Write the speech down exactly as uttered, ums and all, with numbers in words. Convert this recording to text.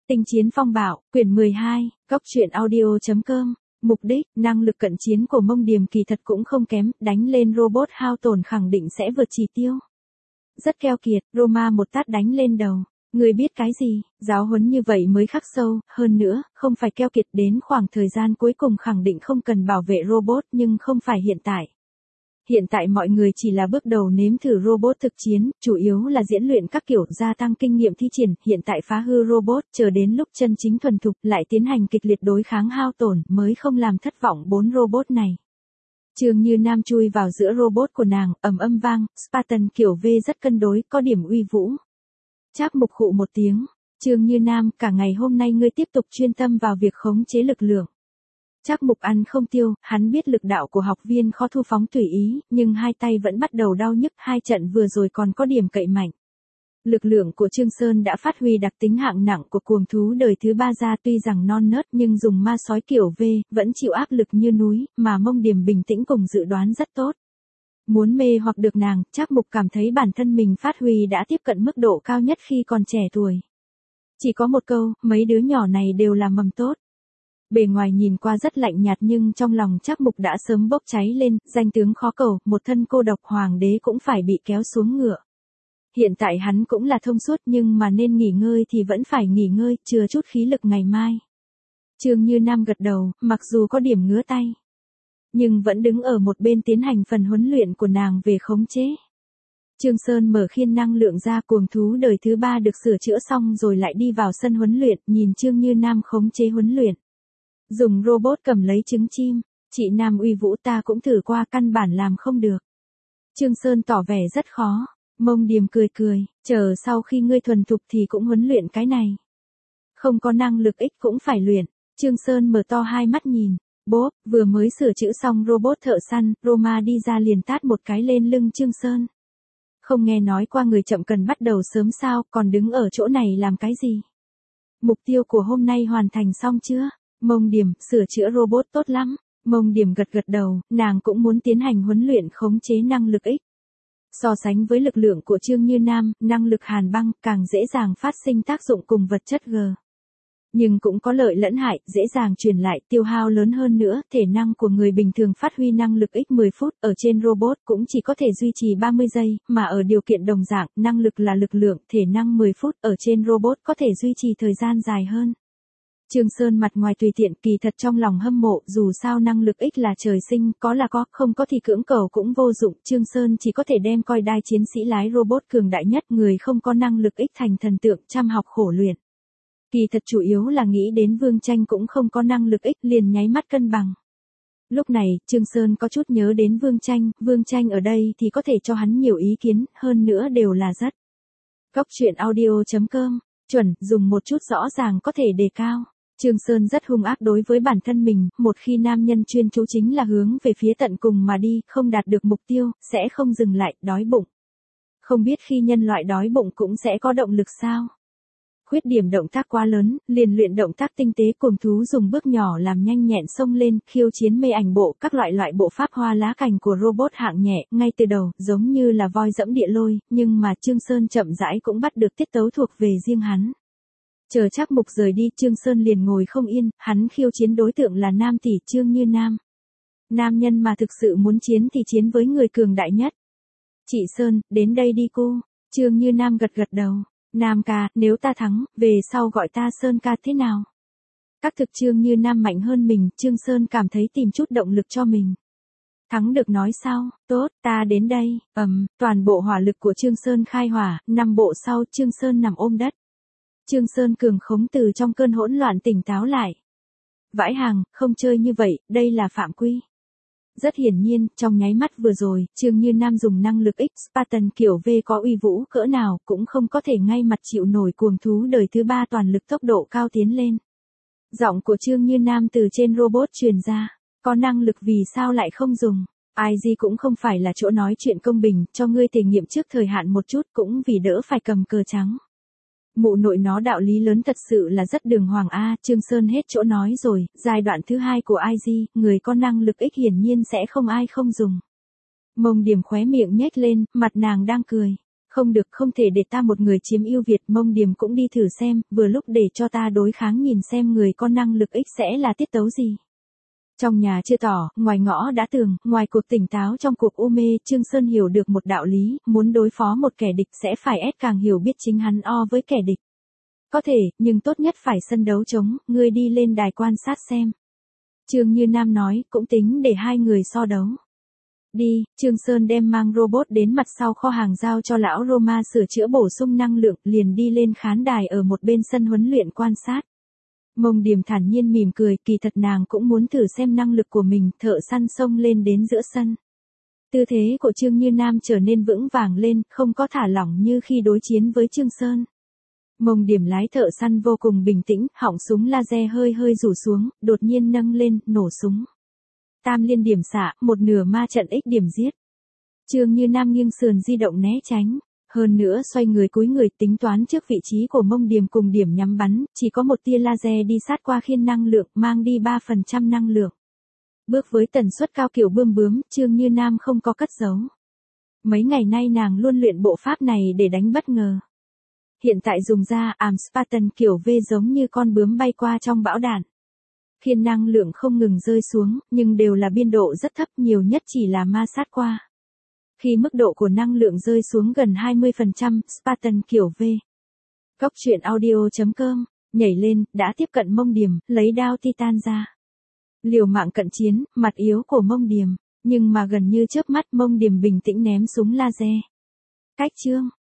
Tinh chiến phong bạo, quyển mười hai, góc truyện audio.com. Mục đích, năng lực cận chiến của Mông Điềm kỳ thật cũng không kém, đánh lên robot hao tổn khẳng định sẽ vượt chỉ tiêu. Rất keo kiệt, Roma một tát đánh lên đầu. Người biết cái gì, giáo huấn như vậy mới khắc sâu, hơn nữa, không phải keo kiệt đến khoảng thời gian cuối cùng khẳng định không cần bảo vệ robot nhưng không phải hiện tại. Hiện tại mọi người chỉ là bước đầu nếm thử robot thực chiến, chủ yếu là diễn luyện các kiểu gia tăng kinh nghiệm thi triển, hiện tại phá hư robot, chờ đến lúc chân chính thuần thục lại tiến hành kịch liệt đối kháng hao tổn mới không làm thất vọng bốn robot này. Trương Như Nam chui vào giữa robot của nàng, ầm âm vang, Spartan kiểu V rất cân đối, có điểm uy vũ. Trác Mục khụ một tiếng, Trương Như Nam, cả ngày hôm nay ngươi tiếp tục chuyên tâm vào việc khống chế lực lượng. Trác Mục ăn không tiêu, hắn biết lực đạo của học viên khó thu phóng tùy ý, nhưng hai tay vẫn bắt đầu đau nhức, hai trận vừa rồi còn có điểm cậy mạnh. Lực lượng của Trương Sơn đã phát huy đặc tính hạng nặng của cuồng thú đời thứ ba ra, tuy rằng non nớt nhưng dùng ma sói kiểu V, vẫn chịu áp lực như núi, mà Mông Điềm bình tĩnh cùng dự đoán rất tốt. Muốn mê hoặc được nàng, Trác Mục cảm thấy bản thân mình phát huy đã tiếp cận mức độ cao nhất khi còn trẻ tuổi. Chỉ có một câu, mấy đứa nhỏ này đều là mầm tốt. Bề ngoài nhìn qua rất lạnh nhạt nhưng trong lòng Trác Mục đã sớm bốc cháy lên, danh tướng khó cầu, một thân cô độc hoàng đế cũng phải bị kéo xuống ngựa. Hiện tại hắn cũng là thông suốt nhưng mà nên nghỉ ngơi thì vẫn phải nghỉ ngơi, chừa chút khí lực ngày mai. Trương Như Nam gật đầu, mặc dù có điểm ngứa tay, nhưng vẫn đứng ở một bên tiến hành phần huấn luyện của nàng về khống chế. Trương Sơn mở khiên năng lượng ra, cuồng thú đời thứ ba được sửa chữa xong rồi lại đi vào sân huấn luyện, nhìn Trương Như Nam khống chế huấn luyện. Dùng robot cầm lấy trứng chim, chị Nam uy vũ ta cũng thử qua căn bản làm không được. Trương Sơn tỏ vẻ rất khó, Mông Điềm cười cười, chờ sau khi ngươi thuần thục thì cũng huấn luyện cái này. Không có năng lực ích cũng phải luyện, Trương Sơn mở to hai mắt nhìn, bốp, vừa mới sửa chữa xong robot thợ săn, Roma đi ra liền tát một cái lên lưng Trương Sơn. Không nghe nói qua người chậm cần bắt đầu sớm sao, còn đứng ở chỗ này làm cái gì? Mục tiêu của hôm nay hoàn thành xong chưa? Mông Điềm, sửa chữa robot tốt lắm. Mông Điềm gật gật đầu, nàng cũng muốn tiến hành huấn luyện khống chế năng lực ích. So sánh với lực lượng của Trương Như Nam, năng lực hàn băng càng dễ dàng phát sinh tác dụng cùng vật chất G. Nhưng cũng có lợi lẫn hại, dễ dàng truyền lại, tiêu hao lớn hơn nữa, thể năng của người bình thường phát huy năng lực ích mười phút, ở trên robot cũng chỉ có thể duy trì ba mươi giây, mà ở điều kiện đồng dạng, năng lực là lực lượng, thể năng mười phút, ở trên robot có thể duy trì thời gian dài hơn. Trương Sơn mặt ngoài tùy tiện, kỳ thật trong lòng hâm mộ, dù sao năng lực ích là trời sinh, có là có, không có thì cưỡng cầu cũng vô dụng, Trương Sơn chỉ có thể đem coi đai chiến sĩ lái robot cường đại nhất, người không có năng lực ích thành thần tượng, chăm học khổ luyện. Kỳ thật chủ yếu là nghĩ đến Vương Tranh cũng không có năng lực ích, liền nháy mắt cân bằng. Lúc này, Trương Sơn có chút nhớ đến Vương Tranh, Vương Tranh ở đây thì có thể cho hắn nhiều ý kiến, hơn nữa đều là rất. Góc truyện audio.com, chuẩn, dùng một chút rõ ràng có thể đề cao. Trương Sơn rất hung ác đối với bản thân mình, một khi nam nhân chuyên chú chính là hướng về phía tận cùng mà đi, không đạt được mục tiêu, sẽ không dừng lại, đói bụng. Không biết khi nhân loại đói bụng cũng sẽ có động lực sao? Khuyết điểm động tác quá lớn, liền luyện động tác tinh tế, cuồng thú dùng bước nhỏ làm nhanh nhẹn xông lên, khiêu chiến mê ảnh bộ, các loại loại bộ pháp hoa lá cành của robot hạng nhẹ, ngay từ đầu, giống như là voi dẫm địa lôi, nhưng mà Trương Sơn chậm rãi cũng bắt được tiết tấu thuộc về riêng hắn. Chờ Trác Mục rời đi, Trương Sơn liền ngồi không yên, hắn khiêu chiến đối tượng là nam tỷ Trương Như Nam. Nam nhân mà thực sự muốn chiến thì chiến với người cường đại nhất. Chị Sơn, đến đây đi cô. Trương Như Nam gật gật đầu. Nam ca, nếu ta thắng, về sau gọi ta Sơn ca thế nào? Các thực Trương Như Nam mạnh hơn mình, Trương Sơn cảm thấy tìm chút động lực cho mình. Thắng được nói sao, tốt, ta đến đây, ầm, um, toàn bộ hỏa lực của Trương Sơn khai hỏa, năm bộ sau Trương Sơn nằm ôm đất. Trương Sơn cường khống từ trong cơn hỗn loạn tỉnh táo lại. Vãi hàng, không chơi như vậy, đây là phạm quy. Rất hiển nhiên, trong nháy mắt vừa rồi, Trương Như Nam dùng năng lực X Spartan kiểu V có uy vũ cỡ nào, cũng không có thể ngay mặt chịu nổi cuồng thú đời thứ ba toàn lực tốc độ cao tiến lên. Giọng của Trương Như Nam từ trên robot truyền ra, có năng lực vì sao lại không dùng. i giê cũng không phải là chỗ nói chuyện công bình, cho ngươi thể nghiệm trước thời hạn một chút cũng vì đỡ phải cầm cờ trắng. Mụ nội nó đạo lý lớn thật sự là rất đường hoàng a, Trương Sơn hết chỗ nói rồi, giai đoạn thứ hai của i giê, người có năng lực ích hiển nhiên sẽ không ai không dùng. Mông Điềm khóe miệng nhếch lên, mặt nàng đang cười. Không được, không thể để ta một người chiếm ưu việt, Mông Điềm cũng đi thử xem, vừa lúc để cho ta đối kháng nhìn xem người có năng lực X sẽ là tiết tấu gì. Trong nhà chưa tỏ, ngoài ngõ đã tường, ngoài cuộc tỉnh táo trong cuộc u mê, Trương Sơn hiểu được một đạo lý, muốn đối phó một kẻ địch sẽ phải ép càng hiểu biết chính hắn o với kẻ địch. Có thể, nhưng tốt nhất phải sân đấu trống, ngươi đi lên đài quan sát xem. Trương Như Nam nói, cũng tính để hai người so đấu. Đi, Trương Sơn đem mang robot đến mặt sau kho hàng giao cho lão Roma sửa chữa bổ sung năng lượng, liền đi lên khán đài ở một bên sân huấn luyện quan sát. Mông Điềm thản nhiên mỉm cười, kỳ thật nàng cũng muốn thử xem năng lực của mình, thợ săn xông lên đến giữa sân. Tư thế của Trương Như Nam trở nên vững vàng lên, không có thả lỏng như khi đối chiến với Trương Sơn. Mông Điềm lái thợ săn vô cùng bình tĩnh, họng súng laser hơi hơi rủ xuống, đột nhiên nâng lên, nổ súng. Tam liên điểm xạ, một nửa ma trận X điểm giết. Trương Như Nam nghiêng sườn di động né tránh. Hơn nữa xoay người cúi người tính toán trước vị trí của Mông Điềm cùng điểm nhắm bắn, chỉ có một tia laser đi sát qua khiên năng lượng, mang đi ba phần trăm năng lượng. Bước với tần suất cao kiểu bươm bướm, Trương Như Nam không có cất giấu. Mấy ngày nay nàng luôn luyện bộ pháp này để đánh bất ngờ. Hiện tại dùng ra ảm Spartan kiểu V giống như con bướm bay qua trong bão đạn. Khiên năng lượng không ngừng rơi xuống, nhưng đều là biên độ rất thấp, nhiều nhất chỉ là ma sát qua. Khi mức độ của năng lượng rơi xuống gần hai mươi phần trăm, Spartan kiểu V. Góc truyện audio chấm com, nhảy lên, đã tiếp cận Mông Điềm, lấy đao titan ra. Liều mạng cận chiến, mặt yếu của Mông Điềm, nhưng mà gần như chớp mắt Mông Điềm bình tĩnh ném súng laser. Cách chương.